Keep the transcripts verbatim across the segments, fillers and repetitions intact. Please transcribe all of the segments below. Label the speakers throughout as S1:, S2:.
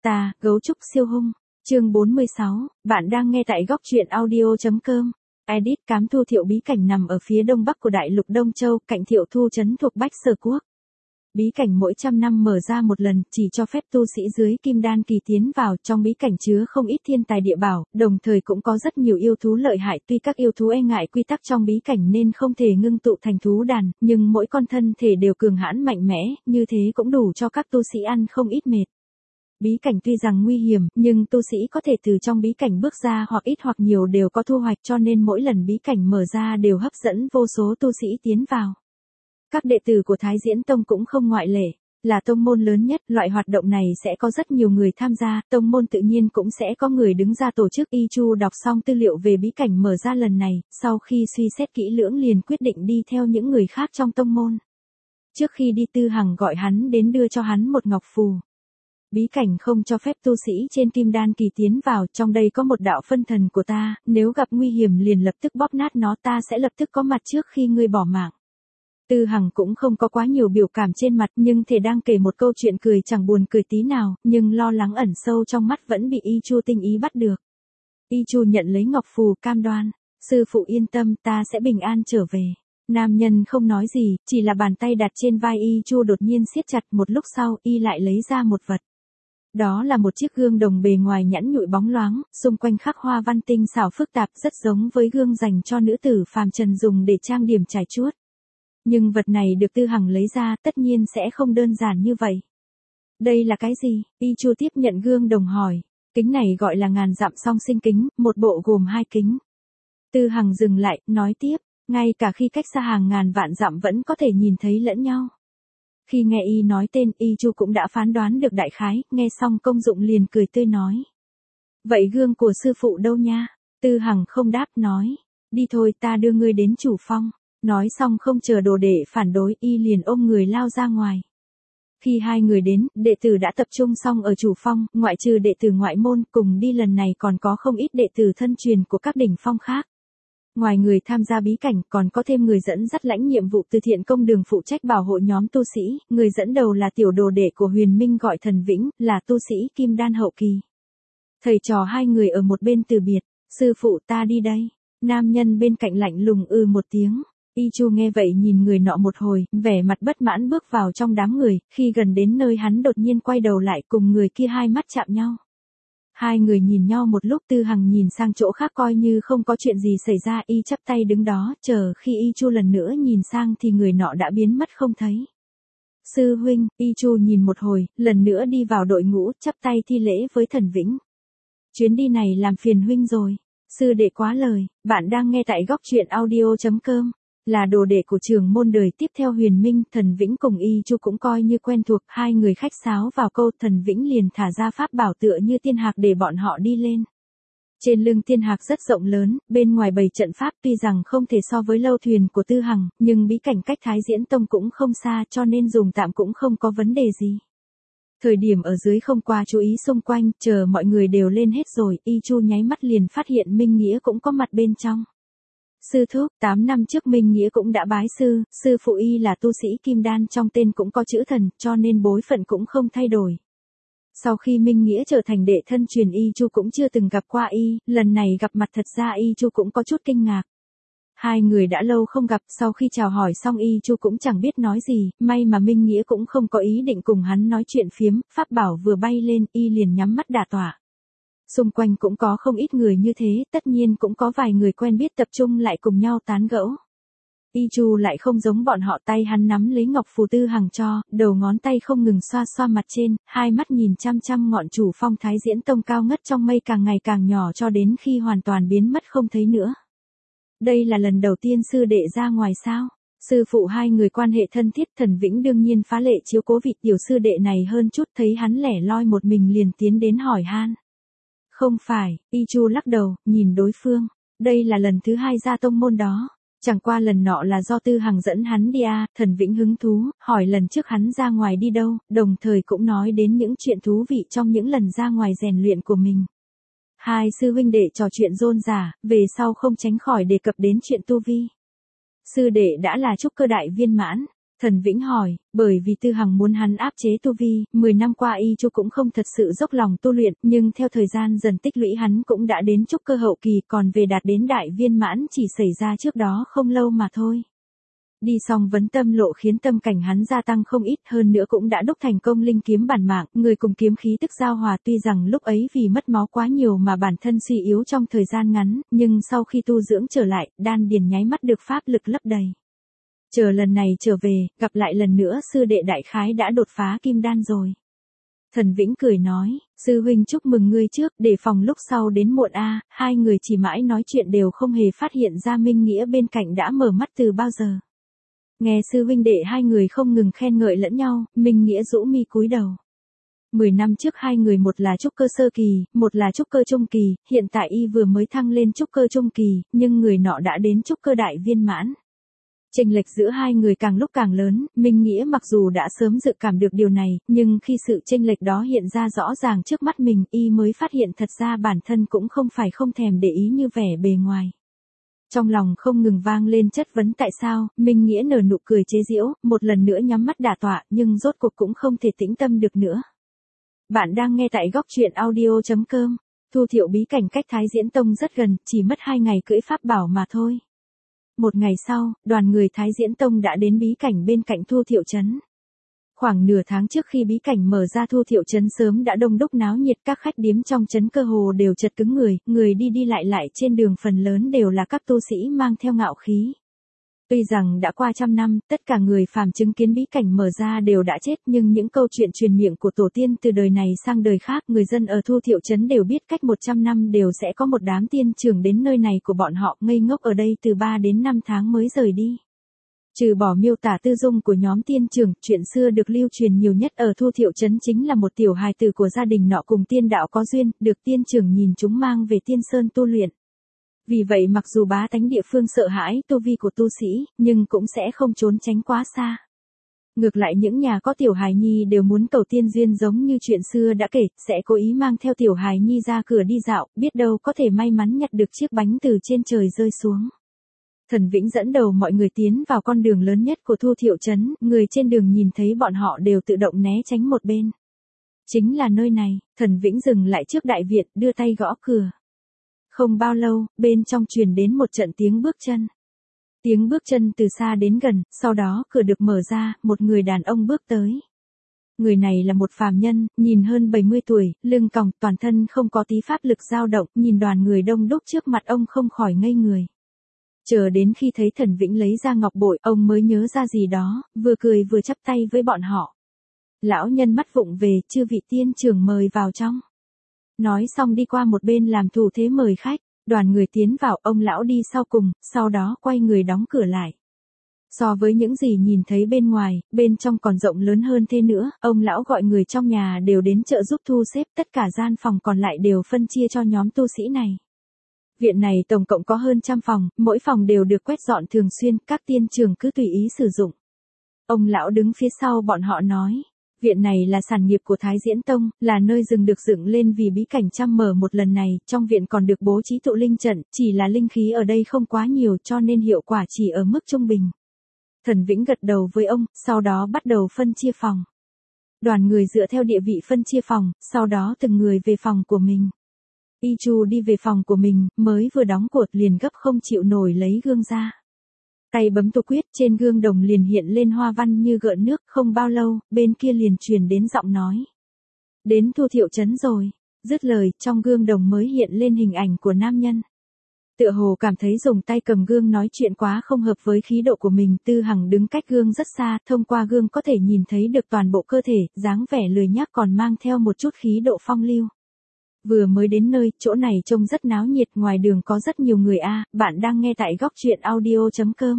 S1: Ta, gấu trúc siêu hung. Chương bốn mươi sáu, bạn đang nghe tại góc truyện audio.com. Edit Cám Thu Thiệu bí cảnh nằm ở phía đông bắc của đại lục Đông Châu, cạnh Thiệu Thu trấn thuộc Bách Sở Quốc. Bí cảnh mỗi trăm năm mở ra một lần, chỉ cho phép tu sĩ dưới kim đan kỳ tiến vào. Trong bí cảnh chứa không ít thiên tài địa bảo, đồng thời cũng có rất nhiều yêu thú lợi hại. Tuy các yêu thú e ngại quy tắc trong bí cảnh nên không thể ngưng tụ thành thú đàn, nhưng mỗi con thân thể đều cường hãn mạnh mẽ, như thế cũng đủ cho các tu sĩ ăn không ít mệt. Bí cảnh tuy rằng nguy hiểm, nhưng tu sĩ có thể từ trong bí cảnh bước ra hoặc ít hoặc nhiều đều có thu hoạch, cho nên mỗi lần bí cảnh mở ra đều hấp dẫn vô số tu sĩ tiến vào. Các đệ tử của Thái Diễn Tông cũng không ngoại lệ, là tông môn lớn nhất, loại hoạt động này sẽ có rất nhiều người tham gia, tông môn tự nhiên cũng sẽ có người đứng ra tổ chức. Y Chu đọc xong tư liệu về bí cảnh mở ra lần này, sau khi suy xét kỹ lưỡng liền quyết định đi theo những người khác trong tông môn. Trước khi đi Tư Hằng gọi hắn đến đưa cho hắn một ngọc phù. Bí cảnh không cho phép tu sĩ trên kim đan kỳ tiến vào, trong đây có một đạo phân thần của ta, nếu gặp nguy hiểm liền lập tức bóp nát nó, ta sẽ lập tức có mặt trước khi ngươi bỏ mạng. Tư Hằng cũng không có quá nhiều biểu cảm trên mặt, nhưng thể đang kể một câu chuyện cười chẳng buồn cười tí nào, nhưng lo lắng ẩn sâu trong mắt vẫn bị Y Chu tinh ý bắt được. Y Chu nhận lấy ngọc phù, cam đoan, sư phụ yên tâm, ta sẽ bình an trở về. Nam nhân không nói gì, chỉ là bàn tay đặt trên vai Y Chu đột nhiên siết chặt, một lúc sau, Y lại lấy ra một vật. Đó là một chiếc gương đồng bề ngoài nhẵn nhụi bóng loáng, xung quanh khắc hoa văn tinh xảo phức tạp, rất giống với gương dành cho nữ tử phàm trần dùng để trang điểm trải chuốt. Nhưng vật này được Tư Hằng lấy ra, tất nhiên sẽ không đơn giản như vậy. Đây là cái gì? Y Chu tiếp nhận gương đồng hỏi. Kính này gọi là ngàn dặm song sinh kính, một bộ gồm hai kính. Tư Hằng dừng lại, nói tiếp, ngay cả khi cách xa hàng ngàn vạn dặm vẫn có thể nhìn thấy lẫn nhau. Khi nghe Y nói tên, Y Chu cũng đã phán đoán được đại khái, nghe xong công dụng liền cười tươi nói. Vậy gương của sư phụ đâu nha? Tư Hằng không đáp, nói. Đi thôi, ta đưa ngươi đến chủ phong. Nói xong không chờ đồ đệ phản đối, Y liền ôm người lao ra ngoài. Khi hai người đến, đệ tử đã tập trung xong ở chủ phong, ngoại trừ đệ tử ngoại môn cùng đi lần này còn có không ít đệ tử thân truyền của các đỉnh phong khác. Ngoài người tham gia bí cảnh còn có thêm người dẫn dắt lãnh nhiệm vụ từ thiện công đường phụ trách bảo hộ nhóm tu sĩ, người dẫn đầu là tiểu đồ đệ của Huyền Minh gọi Thần Vĩnh, là tu sĩ kim đan hậu kỳ. Thầy trò hai người ở một bên từ biệt, sư phụ ta đi đây, nam nhân bên cạnh lạnh lùng ư một tiếng. Y Chu nghe vậy nhìn người nọ một hồi, vẻ mặt bất mãn bước vào trong đám người, khi gần đến nơi hắn đột nhiên quay đầu lại cùng người kia hai mắt chạm nhau. Hai người nhìn nhau một lúc, Tư Hằng nhìn sang chỗ khác coi như không có chuyện gì xảy ra, Y chắp tay đứng đó, chờ khi Y Chu lần nữa nhìn sang thì người nọ đã biến mất không thấy. Sư huynh, Y Chu nhìn một hồi, lần nữa đi vào đội ngũ, chắp tay thi lễ với Thần Vĩnh. Chuyến đi này làm phiền huynh rồi. Sư đệ quá lời, bạn đang nghe tại góc truyện audio.com. Là đồ đệ của trưởng môn đời tiếp theo Huyền Minh, Thần Vĩnh cùng Y Chu cũng coi như quen thuộc, hai người khách sáo vào câu, Thần Vĩnh liền thả ra pháp bảo tựa như tiên hạc để bọn họ đi lên. Trên lưng tiên hạc rất rộng lớn, bên ngoài bày trận pháp, tuy rằng không thể so với lâu thuyền của Tư Hằng, nhưng bí cảnh cách Thái Diễn Tông cũng không xa, cho nên dùng tạm cũng không có vấn đề gì. Thời điểm ở dưới không qua chú ý xung quanh, chờ mọi người đều lên hết rồi, Y Chu nháy mắt liền phát hiện Minh Nghĩa cũng có mặt bên trong. Sư thúc, tám năm trước Minh Nghĩa cũng đã bái sư, sư phụ Y là tu sĩ kim đan, trong tên cũng có chữ thần, cho nên bối phận cũng không thay đổi. Sau khi Minh Nghĩa trở thành đệ thân truyền, Y Chu cũng chưa từng gặp qua Y, lần này gặp mặt thật ra Y Chu cũng có chút kinh ngạc. Hai người đã lâu không gặp, sau khi chào hỏi xong Y Chu cũng chẳng biết nói gì, may mà Minh Nghĩa cũng không có ý định cùng hắn nói chuyện phiếm, pháp bảo vừa bay lên, Y liền nhắm mắt đả tọa. Xung quanh cũng có không ít người như thế, tất nhiên cũng có vài người quen biết tập trung lại cùng nhau tán gẫu. Y Chu lại không giống bọn họ, tay hắn nắm lấy ngọc phù Tư Hằng cho, đầu ngón tay không ngừng xoa xoa mặt trên, hai mắt nhìn chăm chăm ngọn chủ phong Thái Diễn Tông cao ngất trong mây càng ngày càng nhỏ cho đến khi hoàn toàn biến mất không thấy nữa. Đây là lần đầu tiên sư đệ ra ngoài sao? Sư phụ hai người quan hệ thân thiết, Thần Vĩnh đương nhiên phá lệ chiếu cố vị tiểu sư đệ này hơn chút, thấy hắn lẻ loi một mình liền tiến đến hỏi han. Không phải, Y Chu lắc đầu, nhìn đối phương. Đây là lần thứ hai ra tông môn đó. Chẳng qua lần nọ là do Tư Hằng dẫn hắn đi à, Thần Vĩnh hứng thú, hỏi lần trước hắn ra ngoài đi đâu, đồng thời cũng nói đến những chuyện thú vị trong những lần ra ngoài rèn luyện của mình. Hai sư huynh đệ trò chuyện rôm rả, về sau không tránh khỏi đề cập đến chuyện tu vi. Sư đệ đã là trúc cơ đại viên mãn. Thần Vĩnh hỏi, bởi vì Tư Hằng muốn hắn áp chế tu vi, mười năm qua Y Chu cũng không thật sự dốc lòng tu luyện, nhưng theo thời gian dần tích lũy hắn cũng đã đến trúc cơ hậu kỳ, còn về đạt đến đại viên mãn chỉ xảy ra trước đó không lâu mà thôi. Đi xong vấn tâm lộ khiến tâm cảnh hắn gia tăng không ít, hơn nữa cũng đã đúc thành công linh kiếm bản mạng, người cùng kiếm khí tức giao hòa, tuy rằng lúc ấy vì mất máu quá nhiều mà bản thân suy yếu trong thời gian ngắn, nhưng sau khi tu dưỡng trở lại, đan điền nháy mắt được pháp lực lấp đầy. Chờ lần này trở về, gặp lại lần nữa sư đệ đại khái đã đột phá kim đan rồi. Thần Vĩnh cười nói, sư huynh chúc mừng ngươi trước, để phòng lúc sau đến muộn a. Hai người chỉ mãi nói chuyện đều không hề phát hiện ra Minh Nghĩa bên cạnh đã mở mắt từ bao giờ. Nghe sư huynh đệ hai người không ngừng khen ngợi lẫn nhau, Minh Nghĩa rũ mi cúi đầu. Mười năm trước hai người một là trúc cơ sơ kỳ, một là trúc cơ trung kỳ, hiện tại y vừa mới thăng lên trúc cơ trung kỳ, nhưng người nọ đã đến trúc cơ đại viên mãn. Chênh lệch giữa hai người càng lúc càng lớn, Minh Nghĩa mặc dù đã sớm dự cảm được điều này, nhưng khi sự chênh lệch đó hiện ra rõ ràng trước mắt mình, y mới phát hiện thật ra bản thân cũng không phải không thèm để ý như vẻ bề ngoài. Trong lòng không ngừng vang lên chất vấn tại sao, Minh Nghĩa nở nụ cười chế giễu, một lần nữa nhắm mắt đả tọa, nhưng rốt cuộc cũng không thể tĩnh tâm được nữa. Bạn đang nghe tại góc truyện audio chấm com. Thu Thiệu bí cảnh cách Thái Diễn Tông rất gần, chỉ mất hai ngày cưỡi pháp bảo mà thôi. Một ngày sau, đoàn người Thái Diễn Tông đã đến bí cảnh bên cạnh Thu Thiệu Trấn. Khoảng nửa tháng trước khi bí cảnh mở ra, Thu Thiệu Trấn sớm đã đông đúc náo nhiệt, các khách điếm trong trấn cơ hồ đều chật cứng người, người đi đi lại lại trên đường phần lớn đều là các tu sĩ mang theo ngạo khí. Tuy rằng đã qua trăm năm, tất cả người phàm chứng kiến bí cảnh mở ra đều đã chết, nhưng những câu chuyện truyền miệng của tổ tiên từ đời này sang đời khác, người dân ở Thu Thiệu Trấn đều biết cách một trăm năm đều sẽ có một đám tiên trưởng đến nơi này của bọn họ, ngây ngốc ở đây từ ba đến năm tháng mới rời đi. Trừ bỏ miêu tả tư dung của nhóm tiên trưởng, chuyện xưa được lưu truyền nhiều nhất ở Thu Thiệu Trấn chính là một tiểu hài tử của gia đình nọ cùng tiên đạo có duyên, được tiên trưởng nhìn chúng mang về tiên sơn tu luyện. Vì vậy mặc dù bá tánh địa phương sợ hãi tu vi của tu sĩ, nhưng cũng sẽ không trốn tránh quá xa. Ngược lại những nhà có tiểu hài nhi đều muốn cầu tiên duyên, giống như chuyện xưa đã kể, sẽ cố ý mang theo tiểu hài nhi ra cửa đi dạo, biết đâu có thể may mắn nhặt được chiếc bánh từ trên trời rơi xuống. Thần Vĩnh dẫn đầu mọi người tiến vào con đường lớn nhất của Thu Thiệu Trấn, người trên đường nhìn thấy bọn họ đều tự động né tránh một bên. Chính là nơi này, Thần Vĩnh dừng lại trước đại viện, đưa tay gõ cửa. Không bao lâu, bên trong truyền đến một trận tiếng bước chân. Tiếng bước chân từ xa đến gần, sau đó cửa được mở ra, một người đàn ông bước tới. Người này là một phàm nhân, nhìn hơn bảy mươi tuổi, lưng còng, toàn thân không có tí pháp lực dao động, nhìn đoàn người đông đúc trước mặt ông không khỏi ngây người. Chờ đến khi thấy Thần Vĩnh lấy ra ngọc bội, ông mới nhớ ra gì đó, vừa cười vừa chắp tay với bọn họ. Lão nhân mắt vụng về, chư vị tiên trưởng mời vào trong. Nói xong đi qua một bên làm thủ thế mời khách, đoàn người tiến vào, ông lão đi sau cùng, sau đó quay người đóng cửa lại. So với những gì nhìn thấy bên ngoài, bên trong còn rộng lớn hơn thế nữa, ông lão gọi người trong nhà đều đến trợ giúp thu xếp, tất cả gian phòng còn lại đều phân chia cho nhóm tu sĩ này. Viện này tổng cộng có hơn trăm phòng, mỗi phòng đều được quét dọn thường xuyên, các tiên trưởng cứ tùy ý sử dụng. Ông lão đứng phía sau bọn họ nói, viện này là sản nghiệp của Thái Diễn Tông, là nơi rừng được dựng lên vì bí cảnh trăm mở một lần này, trong viện còn được bố trí tụ linh trận, chỉ là linh khí ở đây không quá nhiều cho nên hiệu quả chỉ ở mức trung bình. Thần Vĩnh gật đầu với ông, sau đó bắt đầu phân chia phòng. Đoàn người dựa theo địa vị phân chia phòng, sau đó từng người về phòng của mình. Y Chu đi về phòng của mình, mới vừa đóng cột liền gấp không chịu nổi lấy gương ra. Tay bấm tu quyết, trên gương đồng liền hiện lên hoa văn như gợn nước, không bao lâu, bên kia liền truyền đến giọng nói. Đến Thu Thiệu Trấn rồi. Dứt lời, trong gương đồng mới hiện lên hình ảnh của nam nhân. Tựa hồ cảm thấy dùng tay cầm gương nói chuyện quá không hợp với khí độ của mình, Tư Hằng đứng cách gương rất xa, thông qua gương có thể nhìn thấy được toàn bộ cơ thể, dáng vẻ lười nhác còn mang theo một chút khí độ phong lưu. Vừa mới đến nơi, chỗ này trông rất náo nhiệt, ngoài đường có rất nhiều người a. À, bạn đang nghe tại góc truyện audio chấm com.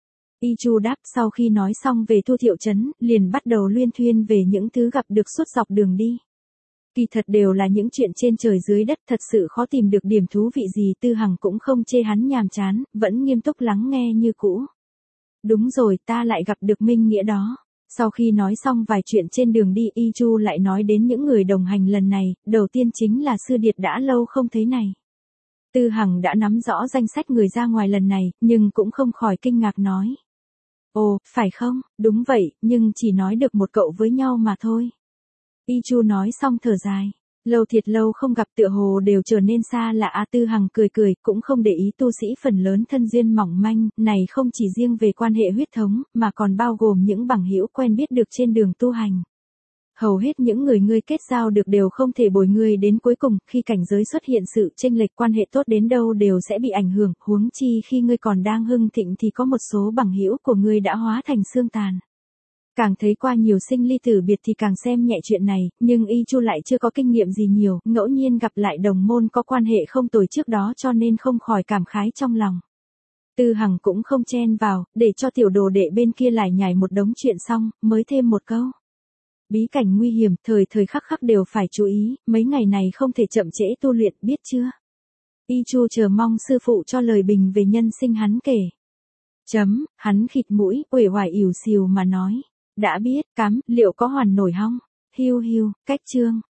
S1: Y Chu đáp, sau khi nói xong về Thu Thiệu Trấn, liền bắt đầu luyên thuyên về những thứ gặp được suốt dọc đường đi. Kỳ thật đều là những chuyện trên trời dưới đất, thật sự khó tìm được điểm thú vị gì. Tư Hằng cũng không chê hắn nhàm chán, vẫn nghiêm túc lắng nghe như cũ. Đúng rồi, ta lại gặp được Minh Nghĩa đó. Sau khi nói xong vài chuyện trên đường đi, Y Chu lại nói đến những người đồng hành lần này, đầu tiên chính là Sư Điệt đã lâu không thấy này. Tư Hằng đã nắm rõ danh sách người ra ngoài lần này, nhưng cũng không khỏi kinh ngạc nói. Ồ, phải không, đúng vậy, nhưng chỉ nói được một cậu với nhau mà thôi. Y Chu nói xong thở dài. Lâu thiệt lâu không gặp tựa hồ đều trở nên xa lạ. A Tư Hằng cười cười, cũng không để ý tu sĩ phần lớn thân duyên mỏng manh, này không chỉ riêng về quan hệ huyết thống, mà còn bao gồm những bằng hữu quen biết được trên đường tu hành. Hầu hết những người ngươi kết giao được đều không thể bồi ngươi đến cuối cùng, khi cảnh giới xuất hiện sự chênh lệch quan hệ tốt đến đâu đều sẽ bị ảnh hưởng, huống chi khi ngươi còn đang hưng thịnh thì có một số bằng hữu của ngươi đã hóa thành xương tàn. Càng thấy qua nhiều sinh ly tử biệt thì càng xem nhẹ chuyện này, nhưng Y Chu lại chưa có kinh nghiệm gì nhiều, ngẫu nhiên gặp lại đồng môn có quan hệ không tồi trước đó cho nên không khỏi cảm khái trong lòng. Tư Hằng cũng không chen vào, để cho tiểu đồ đệ bên kia lại nhảy một đống chuyện xong, mới thêm một câu. Bí cảnh nguy hiểm, thời thời khắc khắc đều phải chú ý, mấy ngày này không thể chậm trễ tu luyện, biết chưa? Y Chu chờ mong sư phụ cho lời bình về nhân sinh hắn kể. Chấm, hắn khịt mũi, uể oải ỉu xìu mà nói. Đã biết, cắm, liệu có hoàn nổi hong? Hiu hiu, cách chương.